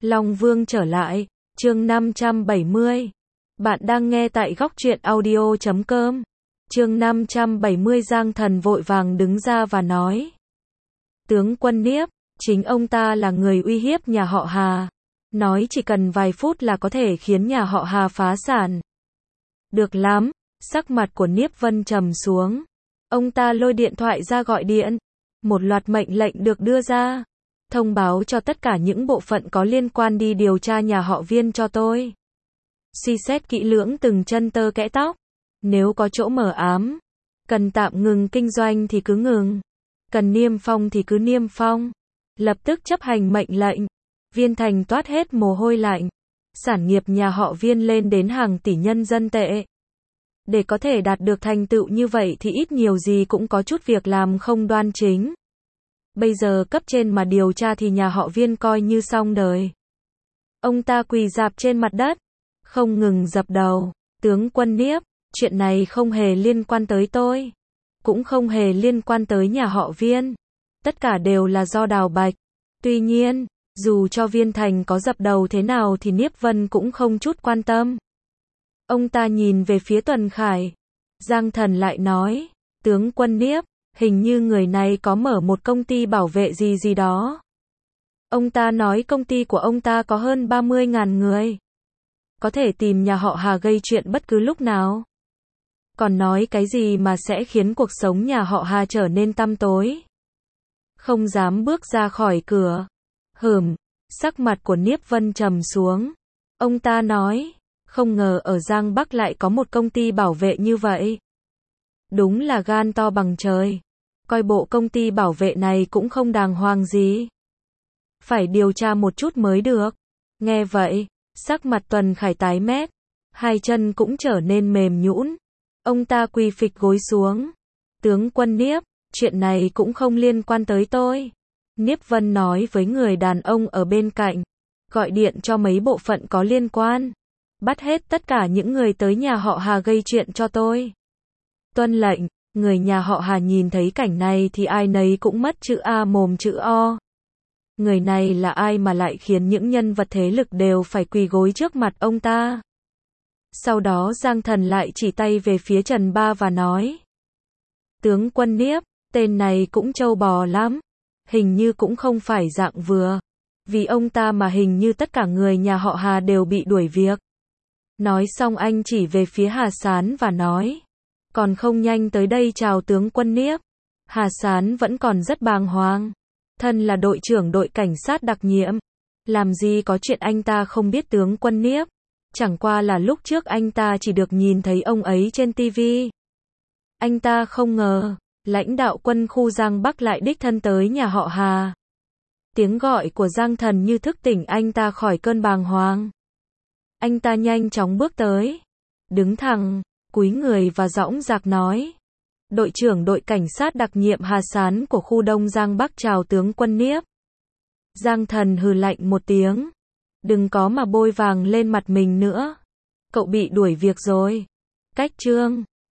Long Vương trở lại, chương 570. Bạn đang nghe tại góc truyện audio.com. Chương 570 Giang Thần vội vàng đứng ra và nói. Tướng quân Niếp, chính ông ta là người uy hiếp nhà họ Hà. Nói chỉ cần vài phút là có thể khiến nhà họ Hà phá sản. Được lắm, sắc mặt của Niếp Vân trầm xuống. Ông ta lôi điện thoại ra gọi điện. Một loạt mệnh lệnh được đưa ra. Thông báo cho tất cả những bộ phận có liên quan đi điều tra nhà họ Viên cho tôi. Suy xét kỹ lưỡng từng chân tơ kẽ tóc. Nếu có chỗ mờ ám, cần tạm ngừng kinh doanh thì cứ ngừng. Cần niêm phong thì cứ niêm phong. Lập tức chấp hành mệnh lệnh. Viên Thành toát hết mồ hôi lạnh. Sản nghiệp nhà họ Viên lên đến hàng tỷ nhân dân tệ. Để có thể đạt được thành tựu như vậy thì ít nhiều gì cũng có chút việc làm không đoan chính. Bây giờ cấp trên mà điều tra thì nhà họ Viên coi như xong đời. Ông ta quỳ rạp trên mặt đất, không ngừng dập đầu. Tướng quân Niếp, chuyện này không hề liên quan tới tôi. Cũng không hề liên quan tới nhà họ Viên. Tất cả đều là do Đào Bạch. Tuy nhiên, dù cho Viên Thành có dập đầu thế nào thì Niếp Vân cũng không chút quan tâm. Ông ta nhìn về phía Tuần Khải. Giang Thần lại nói, tướng quân Niếp, hình như người này có mở một công ty bảo vệ gì đó. Ông ta nói công ty của ông ta có hơn 30.000 người. Có thể tìm nhà họ Hà gây chuyện bất cứ lúc nào. Còn nói cái gì mà sẽ khiến cuộc sống nhà họ Hà trở nên tăm tối. Không dám bước ra khỏi cửa. Sắc mặt của Niếp Vân trầm xuống. Ông ta nói, không ngờ ở Giang Bắc lại có một công ty bảo vệ như vậy. Đúng là gan to bằng trời. Coi bộ công ty bảo vệ này cũng không đàng hoàng gì. Phải điều tra một chút mới được. Nghe vậy, sắc mặt Tuần Khải tái mét. Hai chân cũng trở nên mềm nhũn. Ông ta quỳ phịch gối xuống. Tướng quân Niếp, chuyện này cũng không liên quan tới tôi. Niếp Vân nói với người đàn ông ở bên cạnh. Gọi điện cho mấy bộ phận có liên quan. Bắt hết tất cả những người tới nhà họ Hà gây chuyện cho tôi. Tuân lệnh. Người nhà họ Hà nhìn thấy cảnh này thì ai nấy cũng mất chữ A mồm chữ O. Người này là ai mà lại khiến những nhân vật thế lực đều phải quỳ gối trước mặt ông ta. Sau đó Giang Thần lại chỉ tay về phía Trần Ba và nói. Tướng quân Niếp, tên này cũng trâu bò lắm. Hình như cũng không phải dạng vừa. Vì ông ta mà hình như tất cả người nhà họ Hà đều bị đuổi việc. Nói xong anh chỉ về phía Hà Sán và nói. Còn không nhanh tới đây chào tướng quân Niếp. Hà Sán vẫn còn rất bàng hoàng. Thân là đội trưởng đội cảnh sát đặc nhiệm. Làm gì có chuyện anh ta không biết tướng quân Niếp. Chẳng qua là lúc trước anh ta chỉ được nhìn thấy ông ấy trên TV. Anh ta không ngờ, lãnh đạo quân khu Giang Bắc lại đích thân tới nhà họ Hà. Tiếng gọi của Giang Thần như thức tỉnh anh ta khỏi cơn bàng hoàng. Anh ta nhanh chóng bước tới. Đứng thẳng, cúi người và dõng dạc nói. Đội trưởng đội cảnh sát đặc nhiệm Hà Sán của khu Đông Giang Bắc chào tướng quân Niếp. Giang Thần hừ lạnh một tiếng. Đừng có mà bôi vàng lên mặt mình nữa. Cậu bị đuổi việc rồi. Cách chương